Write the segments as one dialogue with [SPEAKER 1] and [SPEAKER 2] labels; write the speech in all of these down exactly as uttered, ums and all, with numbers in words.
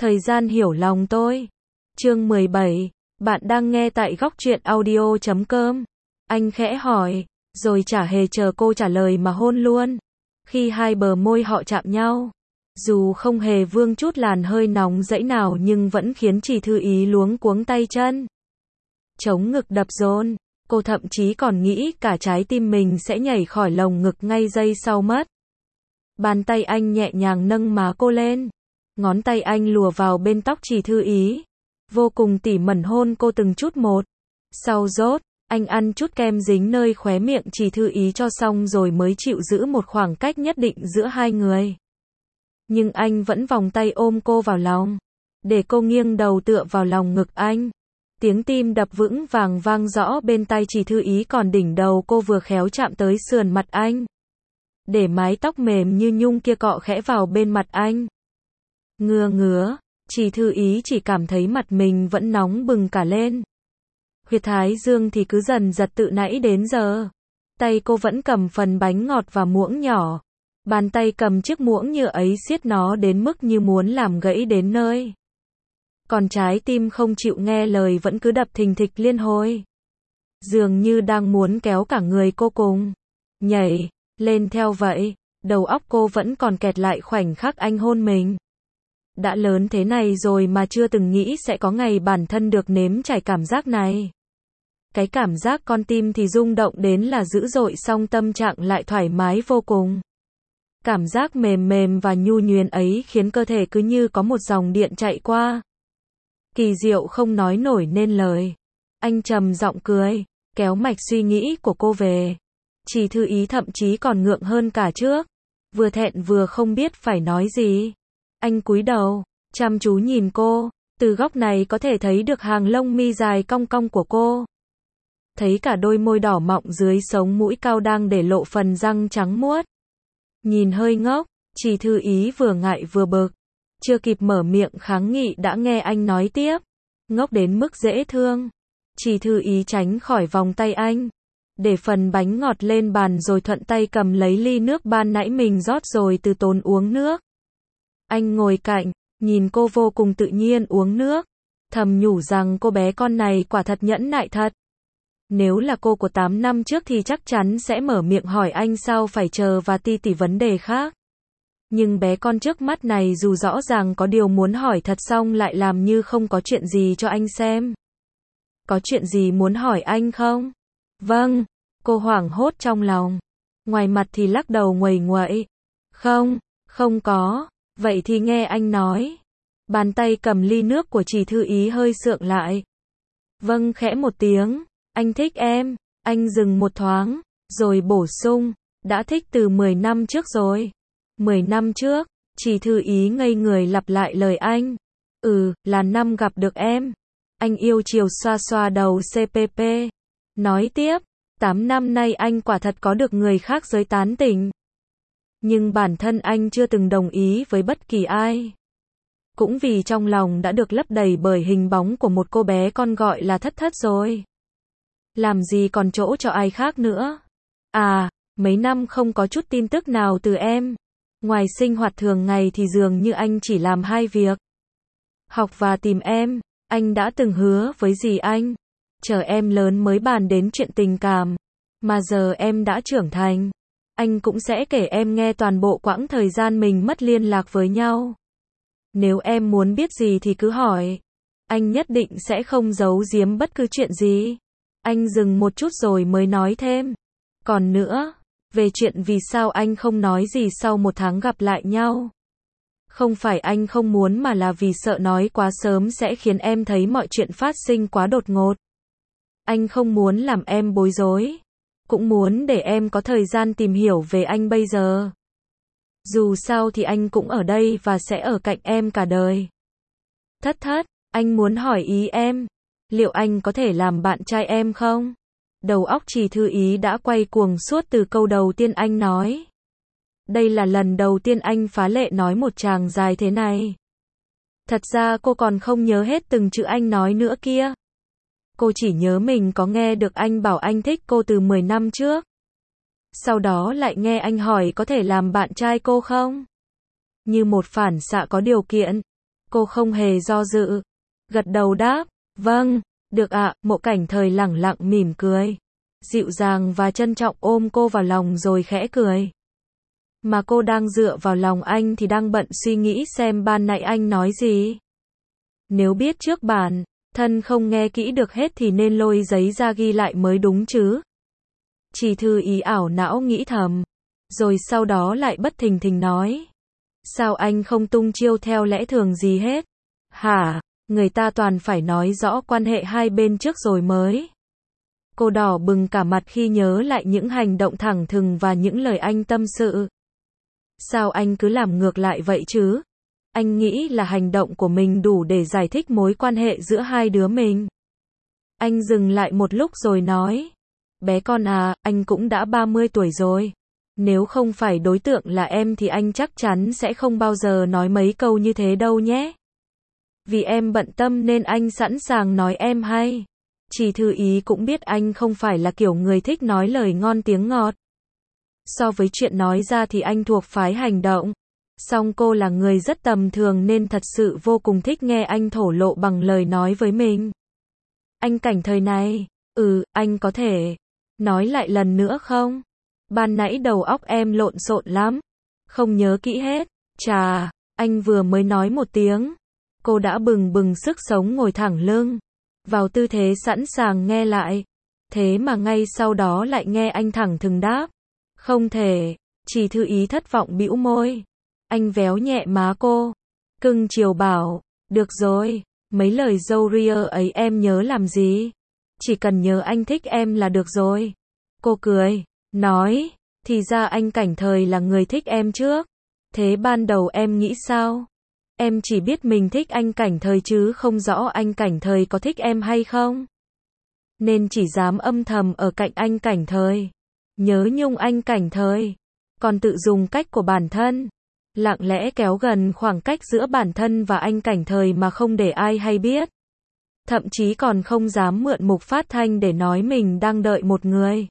[SPEAKER 1] Thời gian hiểu lòng tôi. Chương mười bảy. Bạn đang nghe tại góc truyện audio chấm com. Anh khẽ hỏi, rồi chả hề chờ cô trả lời mà hôn luôn. Khi hai bờ môi họ chạm nhau, dù không hề vương chút làn hơi nóng dẫy nào nhưng vẫn khiến Trì Thư Ý luống cuống tay chân. Chống ngực đập dồn, cô thậm chí còn nghĩ cả trái tim mình sẽ nhảy khỏi lồng ngực ngay giây sau mất. Bàn tay anh nhẹ nhàng nâng má cô lên. Ngón tay anh lùa vào bên tóc Trì Thư Ý. Vô cùng tỉ mẩn hôn cô từng chút một. Sau rốt, anh ăn chút kem dính nơi khóe miệng Trì Thư Ý cho xong rồi mới chịu giữ một khoảng cách nhất định giữa hai người. Nhưng anh vẫn vòng tay ôm cô vào lòng, để cô nghiêng đầu tựa vào lòng ngực anh. Tiếng tim đập vững vàng vang rõ bên tai Trì Thư Ý, còn đỉnh đầu cô vừa khéo chạm tới sườn mặt anh, để mái tóc mềm như nhung kia cọ khẽ vào bên mặt anh. Ngứa ngứa, Trì Thư Ý chỉ cảm thấy mặt mình vẫn nóng bừng cả lên. Huyệt thái dương thì cứ dần giật tự nãy đến giờ. Tay cô vẫn cầm phần bánh ngọt và muỗng nhỏ. Bàn tay cầm chiếc muỗng như ấy siết nó đến mức như muốn làm gãy đến nơi. Còn trái tim không chịu nghe lời vẫn cứ đập thình thịch liên hồi. Dường như đang muốn kéo cả người cô cùng nhảy lên theo vậy. Đầu óc cô vẫn còn kẹt lại khoảnh khắc anh hôn mình. Đã lớn thế này rồi mà chưa từng nghĩ sẽ có ngày bản thân được nếm trải cảm giác này. Cái cảm giác con tim thì rung động đến là dữ dội, song tâm trạng lại thoải mái vô cùng. Cảm giác mềm mềm và nhu nhuyễn ấy khiến cơ thể cứ như có một dòng điện chạy qua. Kỳ diệu không nói nổi nên lời. Anh trầm giọng cười, kéo mạch suy nghĩ của cô về. Trì Thư Ý thậm chí còn ngượng hơn cả trước. Vừa thẹn vừa không biết phải nói gì. Anh cúi đầu, chăm chú nhìn cô. Từ góc này có thể thấy được hàng lông mi dài cong cong của cô. Thấy cả đôi môi đỏ mọng dưới sống mũi cao đang để lộ phần răng trắng muốt. Nhìn hơi ngốc, Trì Thư Ý vừa ngại vừa bực. Chưa kịp mở miệng kháng nghị đã nghe anh nói tiếp. Ngốc đến mức dễ thương. Trì Thư Ý tránh khỏi vòng tay anh, để phần bánh ngọt lên bàn rồi thuận tay cầm lấy ly nước ban nãy mình rót rồi từ tốn uống nước. Anh ngồi cạnh, nhìn cô vô cùng tự nhiên uống nước. Thầm nhủ rằng cô bé con này quả thật nhẫn nại thật. Nếu là cô của tám năm trước thì chắc chắn sẽ mở miệng hỏi anh sao phải chờ và ti tỉ vấn đề khác. Nhưng bé con trước mắt này dù rõ ràng có điều muốn hỏi thật xong lại làm như không có chuyện gì cho anh xem. Có chuyện gì muốn hỏi anh không? Vâng, cô hoảng hốt trong lòng. Ngoài mặt thì lắc đầu nguầy nguậy. Không, không có. Vậy thì nghe anh nói. Bàn tay cầm ly nước của Trì Thư Ý hơi sượng lại. Vâng khẽ một tiếng. Anh thích em. Anh dừng một thoáng, rồi bổ sung. Đã thích từ mười năm trước rồi. mười năm trước, Trì Thư Ý ngây người lặp lại lời anh. Ừ, là năm gặp được em. Anh yêu chiều xoa xoa đầu xê pê pê. Nói tiếp, tám năm nay anh quả thật có được người khác giới tán tỉnh. Nhưng bản thân anh chưa từng đồng ý với bất kỳ ai. Cũng vì trong lòng đã được lấp đầy bởi hình bóng của một cô bé con gọi là Thất Thất rồi. Làm gì còn chỗ cho ai khác nữa. À, mấy năm không có chút tin tức nào từ em. Ngoài sinh hoạt thường ngày thì dường như anh chỉ làm hai việc. Học và tìm em. Anh đã từng hứa với dì anh, chờ em lớn mới bàn đến chuyện tình cảm. Mà giờ em đã trưởng thành, anh cũng sẽ kể em nghe toàn bộ quãng thời gian mình mất liên lạc với nhau. Nếu em muốn biết gì thì cứ hỏi. Anh nhất định sẽ không giấu giếm bất cứ chuyện gì. Anh dừng một chút rồi mới nói thêm. Còn nữa, về chuyện vì sao anh không nói gì sau một tháng gặp lại nhau. Không phải anh không muốn mà là vì sợ nói quá sớm sẽ khiến em thấy mọi chuyện phát sinh quá đột ngột. Anh không muốn làm em bối rối. Cũng muốn để em có thời gian tìm hiểu về anh bây giờ. Dù sao thì anh cũng ở đây và sẽ ở cạnh em cả đời. Thất Thất, anh muốn hỏi ý em. Liệu anh có thể làm bạn trai em không? Đầu óc Trì Thư Ý đã quay cuồng suốt từ câu đầu tiên anh nói. Đây là lần đầu tiên anh phá lệ nói một tràng dài thế này. Thật ra cô còn không nhớ hết từng chữ anh nói nữa kia. Cô chỉ nhớ mình có nghe được anh bảo anh thích cô từ mười năm trước. Sau đó lại nghe anh hỏi có thể làm bạn trai cô không? Như một phản xạ có điều kiện, Cô không hề do dự. Gật đầu đáp, vâng, được ạ, Mộ Cảnh Thời lẳng lặng mỉm cười. Dịu dàng và trân trọng ôm cô vào lòng rồi khẽ cười. Mà cô đang dựa vào lòng anh thì đang bận suy nghĩ xem ban nãy anh nói gì. Nếu biết trước bản thân không nghe kỹ được hết thì nên lôi giấy ra ghi lại mới đúng chứ. Chỉ Thư Ý ảo não nghĩ thầm. Rồi sau đó lại bất thình thình nói. Sao anh không tung chiêu theo lẽ thường gì hết? Hả? Người ta toàn phải nói rõ quan hệ hai bên trước rồi mới. Cô đỏ bừng cả mặt khi nhớ lại những hành động thẳng thừng và những lời anh tâm sự. Sao anh cứ làm ngược lại vậy chứ? Anh nghĩ là hành động của mình đủ để giải thích mối quan hệ giữa hai đứa mình. Anh dừng lại một lúc rồi nói. Bé con à, anh cũng đã ba mươi tuổi rồi. Nếu không phải đối tượng là em thì anh chắc chắn sẽ không bao giờ nói mấy câu như thế đâu nhé. Vì em bận tâm nên anh sẵn sàng nói em hay. Chỉ Thư Ý cũng biết anh không phải là kiểu người thích nói lời ngon tiếng ngọt. So với chuyện nói ra thì anh thuộc phái hành động. Song cô là người rất tầm thường nên thật sự vô cùng thích nghe anh thổ lộ bằng lời nói với mình. Anh Cảnh Thời này, ừ, anh có thể nói lại lần nữa không? Ban nãy đầu óc em lộn xộn lắm. Không nhớ kỹ hết. Chà, anh vừa mới nói một tiếng. Cô đã bừng bừng sức sống ngồi thẳng lưng. Vào tư thế sẵn sàng nghe lại. Thế mà ngay sau đó lại nghe anh thẳng thừng đáp. Không thể. Chỉ Thư Ý thất vọng bĩu môi. Anh véo nhẹ má cô. Cưng chiều bảo. Được rồi. Mấy lời dâu ria ấy em nhớ làm gì? Chỉ cần nhớ anh thích em là được rồi. Cô cười. Nói. Thì ra anh Cảnh Thời là người thích em trước. Thế ban đầu em nghĩ sao? Em chỉ biết mình thích anh Cảnh Thời chứ không rõ anh Cảnh Thời có thích em hay không. Nên chỉ dám âm thầm ở cạnh anh Cảnh Thời. Nhớ nhung anh Cảnh Thời. Còn tự dùng cách của bản thân. Lặng lẽ kéo gần khoảng cách giữa bản thân và anh Cảnh Thời mà không để ai hay biết. Thậm chí còn không dám mượn mục phát thanh để nói mình đang đợi một người.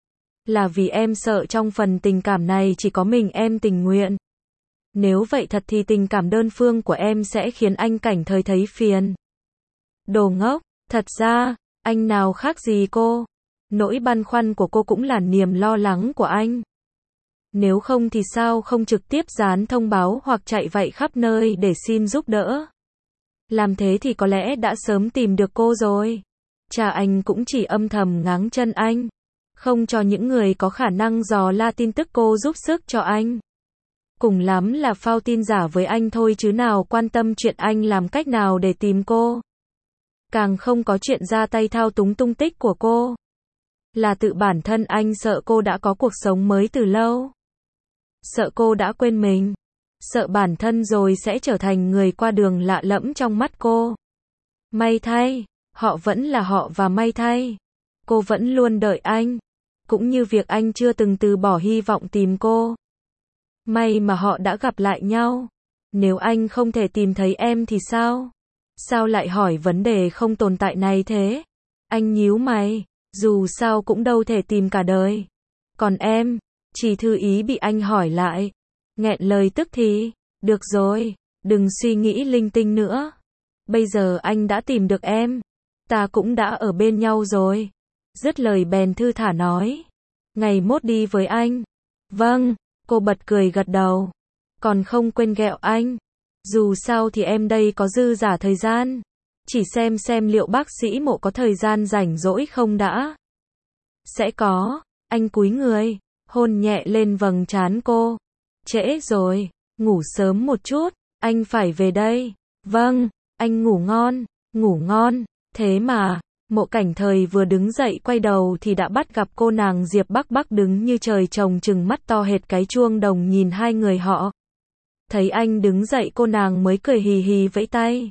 [SPEAKER 1] Là vì em sợ trong phần tình cảm này chỉ có mình em tình nguyện. Nếu vậy thật thì tình cảm đơn phương của em sẽ khiến anh Cảnh Thời thấy phiền. Đồ ngốc, thật ra, anh nào khác gì cô. Nỗi băn khoăn của cô cũng là niềm lo lắng của anh. Nếu không thì sao không trực tiếp dán thông báo hoặc chạy vậy khắp nơi để xin giúp đỡ. Làm thế thì có lẽ đã sớm tìm được cô rồi. Cha anh cũng chỉ âm thầm ngáng chân anh. Không cho những người có khả năng dò la tin tức cô giúp sức cho anh. Cùng lắm là phao tin giả với anh thôi chứ nào quan tâm chuyện anh làm cách nào để tìm cô. Càng không có chuyện ra tay thao túng tung tích của cô. Là tự bản thân anh sợ cô đã có cuộc sống mới từ lâu. Sợ cô đã quên mình. Sợ bản thân rồi sẽ trở thành người qua đường lạ lẫm trong mắt cô. May thay, họ vẫn là họ và may thay. Cô vẫn luôn đợi anh. Cũng như việc anh chưa từng từ bỏ hy vọng tìm cô. May mà họ đã gặp lại nhau. Nếu anh không thể tìm thấy em thì sao? Sao lại hỏi vấn đề không tồn tại này thế? Anh nhíu mày. Dù sao cũng đâu thể tìm cả đời. Còn em? Chỉ Thư Ý bị anh hỏi lại. Nghẹn lời tức thì. Được rồi. Đừng suy nghĩ linh tinh nữa. Bây giờ anh đã tìm được em. Ta cũng đã ở bên nhau rồi. Dứt lời bèn thư thả nói. Ngày mốt đi với anh. Vâng. Cô bật cười gật đầu. Còn không quên ghẹo anh. Dù sao thì em đây có dư giả thời gian. Chỉ xem xem liệu bác sĩ Mộ có thời gian rảnh rỗi không đã. Sẽ có. Anh cúi người. Hôn nhẹ lên vầng trán cô. Trễ rồi. Ngủ sớm một chút. Anh phải về đây. Vâng. Anh ngủ ngon. Ngủ ngon. Thế mà. Mộ Cảnh Thời vừa đứng dậy quay đầu thì đã bắt gặp cô nàng Diệp Bắc Bắc đứng như trời trồng trừng mắt to hệt cái chuông đồng nhìn hai người họ. Thấy anh đứng dậy cô nàng mới cười hì hì vẫy tay.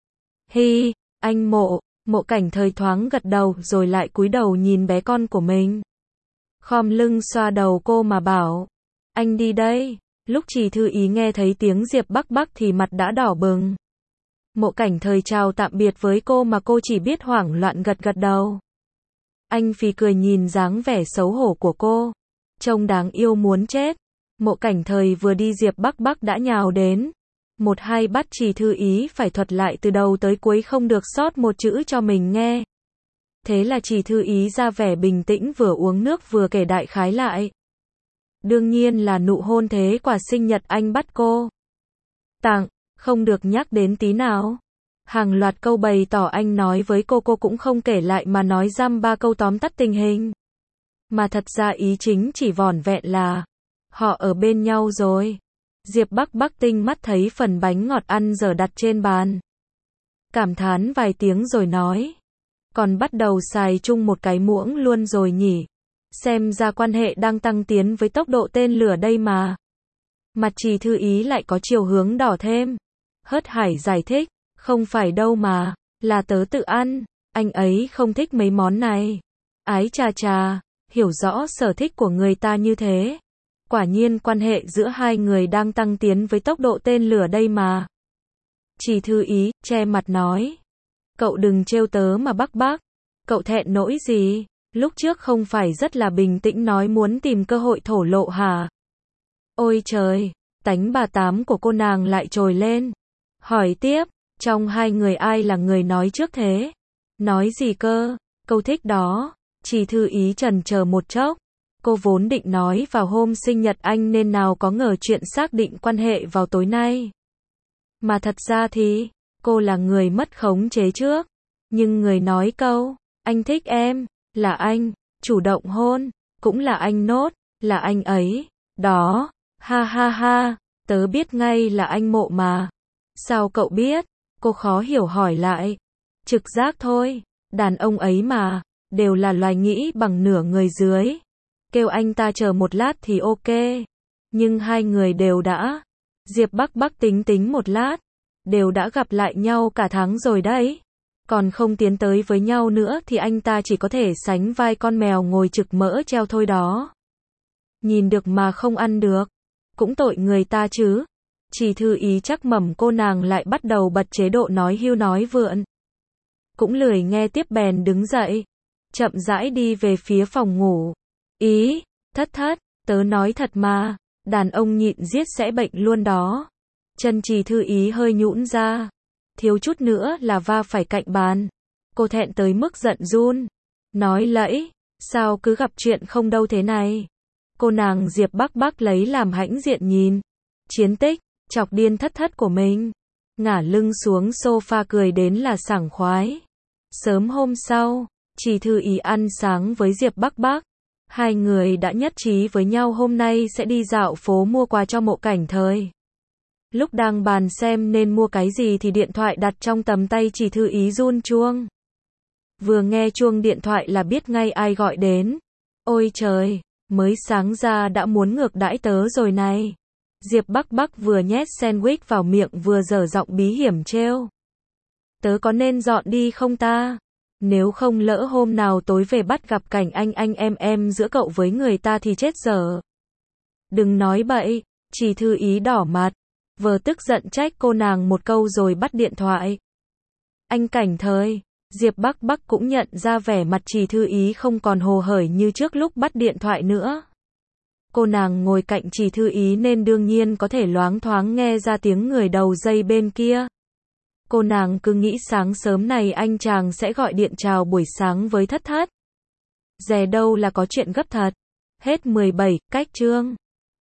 [SPEAKER 1] Hi, anh Mộ. Mộ Cảnh Thời thoáng gật đầu rồi lại cúi đầu nhìn bé con của mình. Khom lưng xoa đầu cô mà bảo. Anh đi đây. Lúc Chỉ Thư Ý nghe thấy tiếng Diệp Bắc Bắc thì mặt đã đỏ bừng. Mộ Cảnh Thời chào tạm biệt với cô mà cô chỉ biết hoảng loạn gật gật đầu. Anh phì cười nhìn dáng vẻ xấu hổ của cô. Trông đáng yêu muốn chết. Mộ Cảnh Thời vừa đi Diệp Bắc Bắc đã nhào đến. Một hai bắt Trì Thư Ý phải thuật lại từ đầu tới cuối không được sót một chữ cho mình nghe. Thế là Trì Thư Ý ra vẻ bình tĩnh vừa uống nước vừa kể đại khái lại. Đương nhiên là nụ hôn thế quả sinh nhật anh bắt cô tặng, không được nhắc đến tí nào. Hàng loạt câu bày tỏ anh nói với cô cô cũng không kể lại mà nói dăm ba câu tóm tắt tình hình. Mà thật ra ý chính chỉ vỏn vẹn là họ ở bên nhau rồi. Diệp Bắc Bắc tinh mắt thấy phần bánh ngọt ăn dở đặt trên bàn. Cảm thán vài tiếng rồi nói. Còn bắt đầu xài chung một cái muỗng luôn rồi nhỉ. Xem ra quan hệ đang tăng tiến với tốc độ tên lửa đây mà. Mặt Trì Thư Ý lại có chiều hướng đỏ thêm. Hớt hải giải thích. Không phải đâu mà. Là tớ tự ăn. Anh ấy không thích mấy món này. Ái chà chà. Hiểu rõ sở thích của người ta như thế. Quả nhiên quan hệ giữa hai người đang tăng tiến với tốc độ tên lửa đây mà. Trì Thư Ý, che mặt nói. Cậu đừng trêu tớ mà Bắc Bắc. Cậu thẹn nỗi gì? Lúc trước không phải rất là bình tĩnh nói muốn tìm cơ hội thổ lộ hả? Ôi trời, tánh bà tám của cô nàng lại trồi lên. Hỏi tiếp, trong hai người ai là người nói trước thế? Nói gì cơ? Câu thích đó. Trì Thư Ý chần chờ một chốc. Cô vốn định nói vào hôm sinh nhật anh nên nào có ngờ chuyện xác định quan hệ vào tối nay. Mà thật ra thì, cô là người mất khống chế trước. Nhưng người nói câu, anh thích em, là anh, chủ động hôn, cũng là anh nốt, là anh ấy, đó, ha ha ha, tớ biết ngay là anh Mộ mà. Sao cậu biết? Cô khó hiểu hỏi lại. Trực giác thôi, đàn ông ấy mà, đều là loài nghĩ bằng nửa người dưới. Kêu anh ta chờ một lát thì ok. Nhưng hai người đều đã. Diệp Bắc Bắc tính tính một lát. Đều đã gặp lại nhau cả tháng rồi đấy. Còn không tiến tới với nhau nữa thì anh ta chỉ có thể sánh vai con mèo ngồi trực mỡ treo thôi đó. Nhìn được mà không ăn được. Cũng tội người ta chứ. Trì Thư Ý chắc mẩm cô nàng lại bắt đầu bật chế độ nói hưu nói vượn. Cũng lười nghe tiếp bèn đứng dậy. Chậm rãi đi về phía phòng ngủ. Ý, thất thất, tớ nói thật mà, đàn ông nhịn giết sẽ bệnh luôn đó. Chân Trì Thư Ý hơi nhũn ra, thiếu chút nữa là va phải cạnh bàn. Cô thẹn tới mức giận run, nói lẫy, sao cứ gặp chuyện không đâu thế này. Cô nàng Diệp Bắc Bắc lấy làm hãnh diện nhìn, chiến tích, chọc điên thất thất của mình. Ngả lưng xuống sofa cười đến là sảng khoái. Sớm hôm sau, Trì Thư Ý ăn sáng với Diệp Bắc Bắc. Hai người đã nhất trí với nhau hôm nay sẽ đi dạo phố mua quà cho Mộ Cảnh Thời. Lúc đang bàn xem nên mua cái gì thì điện thoại đặt trong tầm tay Trì Thư Ý run chuông. Vừa nghe chuông điện thoại là biết ngay ai gọi đến. Ôi trời, mới sáng ra đã muốn ngược đãi tớ rồi này. Diệp Bắc Bắc vừa nhét sandwich vào miệng vừa dở giọng bí hiểm trêu. Tớ có nên dọn đi không ta? Nếu không lỡ hôm nào tối về bắt gặp cảnh anh anh em em giữa cậu với người ta thì chết dở. Đừng nói bậy, Trì Thư Ý đỏ mặt, vờ tức giận trách cô nàng một câu rồi bắt điện thoại. Anh Cảnh Thời, Diệp Bắc Bắc cũng nhận ra vẻ mặt Trì Thư Ý không còn hồ hởi như trước lúc bắt điện thoại nữa. Cô nàng ngồi cạnh Trì Thư Ý nên đương nhiên có thể loáng thoáng nghe ra tiếng người đầu dây bên kia. Cô nàng cứ nghĩ sáng sớm này anh chàng sẽ gọi điện chào buổi sáng với thất thất. Dè đâu là có chuyện gấp thật. Hết mười bảy, cách chương.